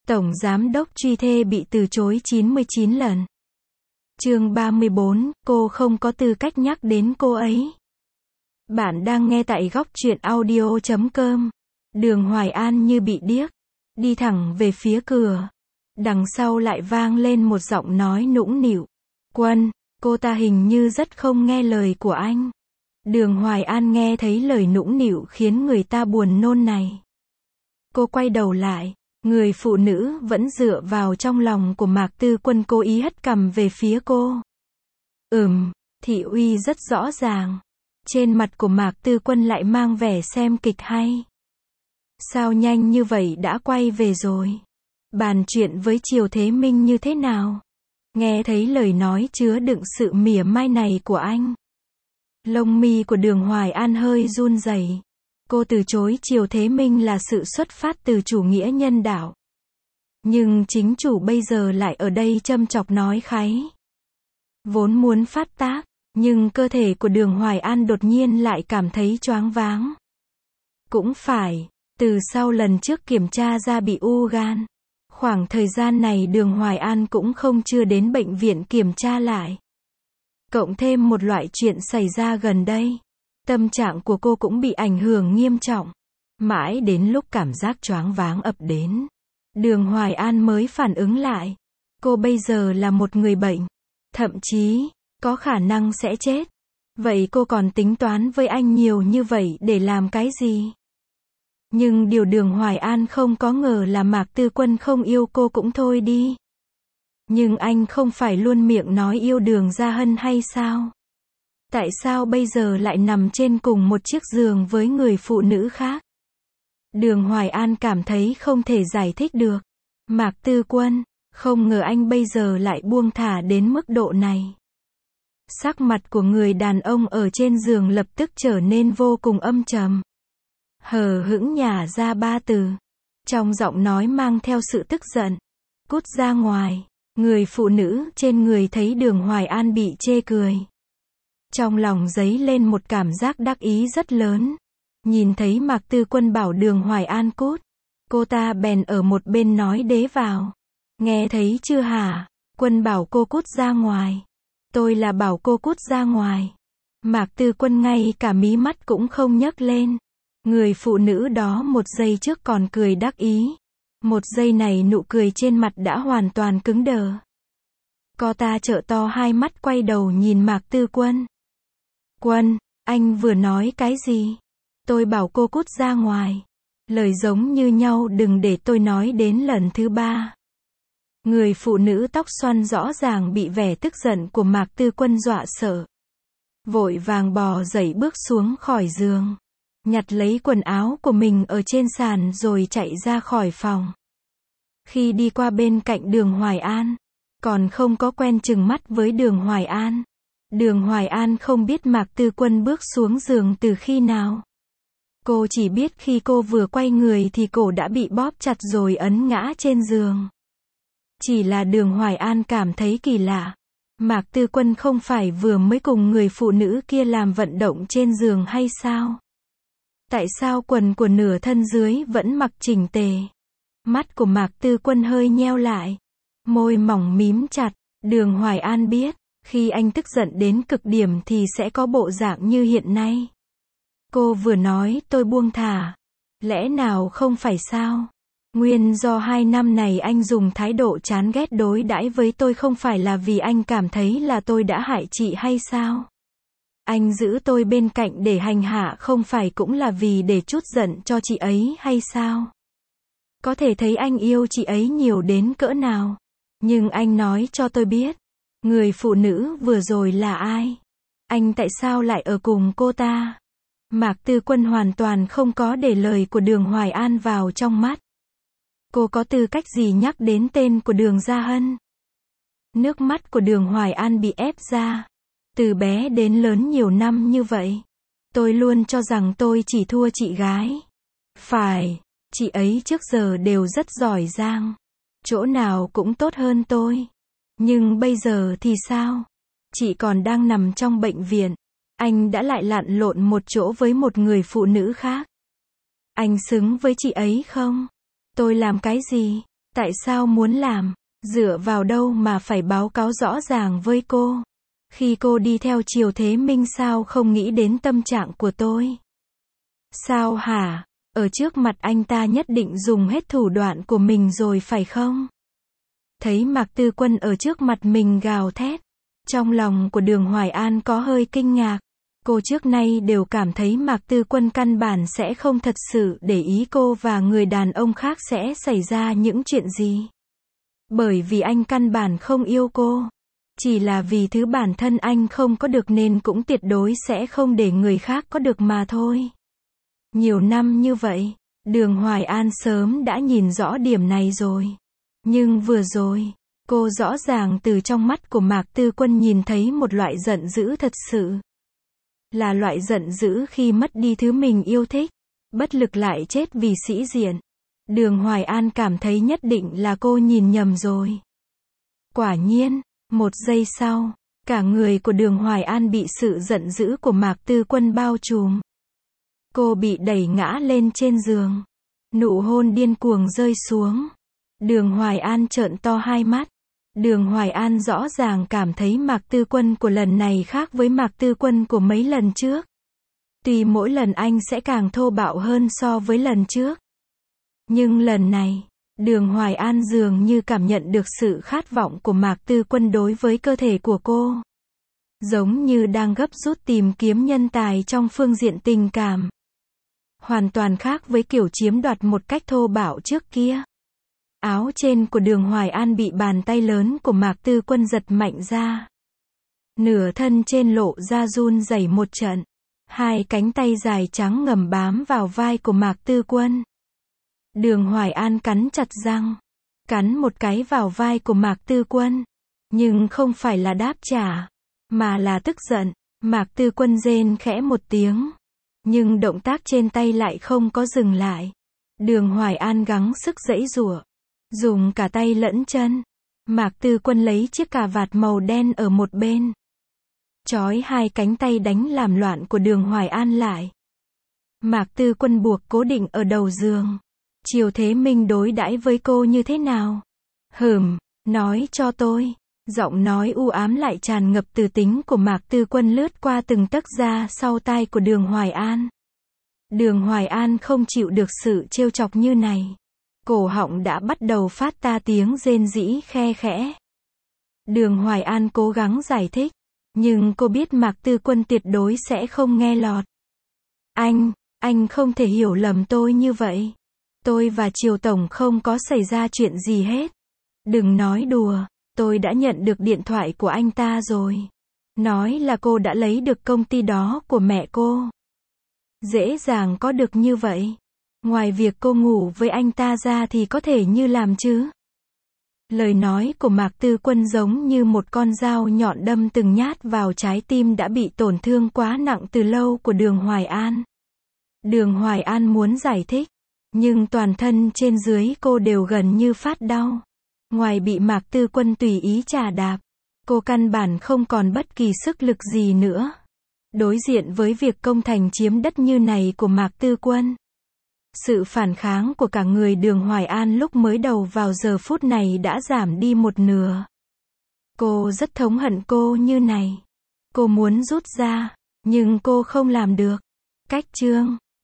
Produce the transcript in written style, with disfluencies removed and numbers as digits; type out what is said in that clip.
Tổng giám đốc truy thê bị từ chối 99 lần. Chương 34, cô không có tư cách nhắc đến cô ấy. Bạn đang nghe tại góc truyện audio.com. Đường Hoài An như bị điếc, đi thẳng về phía cửa. Đằng sau lại vang lên một giọng nói nũng nịu. Quân, cô ta hình như rất không nghe lời của anh. Đường Hoài An nghe thấy lời nũng nịu khiến người ta buồn nôn này. Cô quay đầu lại, người phụ nữ vẫn dựa vào trong lòng của Mạc Tư Quân cố ý hất cằm về phía cô. Thị uy rất rõ ràng. Trên mặt của Mạc Tư Quân lại mang vẻ xem kịch hay. Sao nhanh như vậy đã quay về rồi? Bàn chuyện với Triều Thế Minh như thế nào? Nghe thấy lời nói chứa đựng sự mỉa mai này của anh, lông mi của Đường Hoài An hơi run rẩy. Cô từ chối Triều Thế Minh là sự xuất phát từ chủ nghĩa nhân đạo. Nhưng chính chủ bây giờ lại ở đây châm chọc nói kháy. Vốn muốn phát tác, nhưng cơ thể của Đường Hoài An đột nhiên lại cảm thấy choáng váng. Cũng phải, từ sau lần trước kiểm tra ra bị u gan, khoảng thời gian này Đường Hoài An cũng không chưa đến bệnh viện kiểm tra lại. Cộng thêm một loại chuyện xảy ra gần đây, tâm trạng của cô cũng bị ảnh hưởng nghiêm trọng. Mãi đến lúc cảm giác choáng váng ập đến, Đường Hoài An mới phản ứng lại. Cô bây giờ là một người bệnh, thậm chí có khả năng sẽ chết. Vậy cô còn tính toán với anh nhiều như vậy để làm cái gì? Nhưng điều Đường Hoài An không có ngờ là Mạc Tư Quân không yêu cô cũng thôi đi. Nhưng anh không phải luôn miệng nói yêu Đường Gia Hân hay sao? Tại sao bây giờ lại nằm trên cùng một chiếc giường với người phụ nữ khác? Đường Hoài An cảm thấy không thể giải thích được. Mạc Tư Quân, không ngờ anh bây giờ lại buông thả đến mức độ này. Sắc mặt của người đàn ông ở trên giường lập tức trở nên vô cùng âm trầm. Hờ hững nhả ra 3 từ. Trong giọng nói mang theo sự tức giận. Cút ra ngoài. Người phụ nữ trên người thấy Đường Hoài An bị chê cười. Trong lòng dấy lên một cảm giác đắc ý rất lớn. Nhìn thấy Mạc Tư Quân bảo Đường Hoài An cút, cô ta bèn ở một bên nói đế vào. Nghe thấy chưa hả? Quân bảo cô cút ra ngoài. Tôi là bảo cô cút ra ngoài. Mạc Tư Quân ngay cả mí mắt cũng không nhấc lên. Người phụ nữ đó một giây trước còn cười đắc ý. Một giây này nụ cười trên mặt đã hoàn toàn cứng đờ. Cô ta trợn to hai mắt quay đầu nhìn Mạc Tư Quân. Quân, anh vừa nói cái gì? Tôi bảo cô cút ra ngoài. Lời giống như nhau, đừng để tôi nói đến lần thứ 3. Người phụ nữ tóc xoăn rõ ràng bị vẻ tức giận của Mạc Tư Quân dọa sợ. Vội vàng bò dậy bước xuống khỏi giường. Nhặt lấy quần áo của mình ở trên sàn rồi chạy ra khỏi phòng. Khi đi qua bên cạnh Đường Hoài An, còn không có quen chừng mắt với Đường Hoài An. Đường Hoài An không biết Mạc Tư Quân bước xuống giường từ khi nào. Cô chỉ biết khi cô vừa quay người thì cổ đã bị bóp chặt rồi ấn ngã trên giường. Chỉ là Đường Hoài An cảm thấy kỳ lạ. Mạc Tư Quân không phải vừa mới cùng người phụ nữ kia làm vận động trên giường hay sao? Tại sao quần của nửa thân dưới vẫn mặc chỉnh tề? Mắt của Mạc Tư Quân hơi nheo lại. Môi mỏng mím chặt. Đường Hoài An biết, khi anh tức giận đến cực điểm thì sẽ có bộ dạng như hiện nay. Cô vừa nói tôi buông thả. Lẽ nào không phải sao? Nguyên do 2 năm này anh dùng thái độ chán ghét đối đãi với tôi không phải là vì anh cảm thấy là tôi đã hại chị hay sao? Anh giữ tôi bên cạnh để hành hạ không phải cũng là vì để trút giận cho chị ấy hay sao? Có thể thấy anh yêu chị ấy nhiều đến cỡ nào. Nhưng anh nói cho tôi biết, người phụ nữ vừa rồi là ai? Anh tại sao lại ở cùng cô ta? Mạc Tư Quân hoàn toàn không có để lời của Đường Hoài An vào trong mắt. Cô có tư cách gì nhắc đến tên của Đường Gia Hân? Nước mắt của Đường Hoài An bị ép ra. Từ bé đến lớn nhiều năm như vậy, tôi luôn cho rằng tôi chỉ thua chị gái. Phải, chị ấy trước giờ đều rất giỏi giang. Chỗ nào cũng tốt hơn tôi. Nhưng bây giờ thì sao? Chị còn đang nằm trong bệnh viện. Anh đã lại lặn lộn một chỗ với một người phụ nữ khác. Anh xứng với chị ấy không? Tôi làm cái gì? Tại sao muốn làm? Dựa vào đâu mà phải báo cáo rõ ràng với cô? Khi cô đi theo Triều Thế Minh sao không nghĩ đến tâm trạng của tôi? Sao hả? Ở trước mặt anh ta nhất định dùng hết thủ đoạn của mình rồi phải không? Thấy Mạc Tư Quân ở trước mặt mình gào thét. Trong lòng của Đường Hoài An có hơi kinh ngạc. Cô trước nay đều cảm thấy Mạc Tư Quân căn bản sẽ không thật sự để ý cô và người đàn ông khác sẽ xảy ra những chuyện gì. Bởi vì anh căn bản không yêu cô. Chỉ là vì thứ bản thân anh không có được nên cũng tuyệt đối sẽ không để người khác có được mà thôi. Nhiều năm như vậy, Đường Hoài An sớm đã nhìn rõ điểm này rồi. Nhưng vừa rồi, cô rõ ràng từ trong mắt của Mạc Tư Quân nhìn thấy một loại giận dữ thật sự. Là loại giận dữ khi mất đi thứ mình yêu thích, bất lực lại chết vì sĩ diện. Đường Hoài An cảm thấy nhất định là cô nhìn nhầm rồi. Quả nhiên, một giây sau, cả người của Đường Hoài An bị sự giận dữ của Mạc Tư Quân bao trùm. Cô bị đẩy ngã lên trên giường. Nụ hôn điên cuồng rơi xuống. Đường Hoài An trợn to hai mắt. Đường Hoài An rõ ràng cảm thấy Mạc Tư Quân của lần này khác với Mạc Tư Quân của mấy lần trước. Tuy mỗi lần anh sẽ càng thô bạo hơn so với lần trước. Nhưng lần này, Đường Hoài An dường như cảm nhận được sự khát vọng của Mạc Tư Quân đối với cơ thể của cô. Giống như đang gấp rút tìm kiếm nhân tài trong phương diện tình cảm. Hoàn toàn khác với kiểu chiếm đoạt một cách thô bạo trước kia. Áo trên của Đường Hoài An bị bàn tay lớn của Mạc Tư Quân giật mạnh ra. Nửa thân trên lộ ra run rẩy một trận. Hai cánh tay dài trắng ngầm bám vào vai của Mạc Tư Quân. Đường Hoài An cắn chặt răng. Cắn một cái vào vai của Mạc Tư Quân. Nhưng không phải là đáp trả. Mà là tức giận. Mạc Tư Quân rên khẽ một tiếng. Nhưng động tác trên tay lại không có dừng lại. Đường Hoài An gắng sức giãy giụa. Dùng cả tay lẫn chân. Mạc Tư Quân lấy chiếc cà vạt màu đen ở một bên. Trói hai cánh tay đánh làm loạn của Đường Hoài An lại. Mạc Tư Quân buộc cố định ở đầu giường. Triều Thế Minh đối đãi với cô như thế nào? Nói cho tôi. Giọng nói u ám lại tràn ngập từ tính của Mạc Tư Quân lướt qua từng tấc da sau tai của Đường Hoài An. Đường Hoài An không chịu được sự trêu chọc như này. Cổ họng đã bắt đầu phát ra tiếng rên rỉ khe khẽ. Đường Hoài An cố gắng giải thích. Nhưng cô biết Mạc Tư Quân tuyệt đối sẽ không nghe lọt. Anh không thể hiểu lầm tôi như vậy. Tôi và Triều Tổng không có xảy ra chuyện gì hết. Đừng nói đùa, tôi đã nhận được điện thoại của anh ta rồi. Nói là cô đã lấy được công ty đó của mẹ cô. Dễ dàng có được như vậy. Ngoài việc cô ngủ với anh ta ra thì có thể như làm chứ. Lời nói của Mạc Tư Quân giống như một con dao nhọn đâm từng nhát vào trái tim đã bị tổn thương quá nặng từ lâu của Đường Hoài An. Đường Hoài An muốn giải thích. Nhưng toàn thân trên dưới cô đều gần như phát đau. Ngoài bị Mạc Tư Quân tùy ý chà đạp, cô căn bản không còn bất kỳ sức lực gì nữa. Đối diện với việc công thành chiếm đất như này của Mạc Tư Quân. Sự phản kháng của cả người Đường Hoài An lúc mới đầu vào giờ phút này đã giảm đi một nửa. Cô rất thống hận cô như này. Cô muốn rút ra, nhưng cô không làm được. Cách chương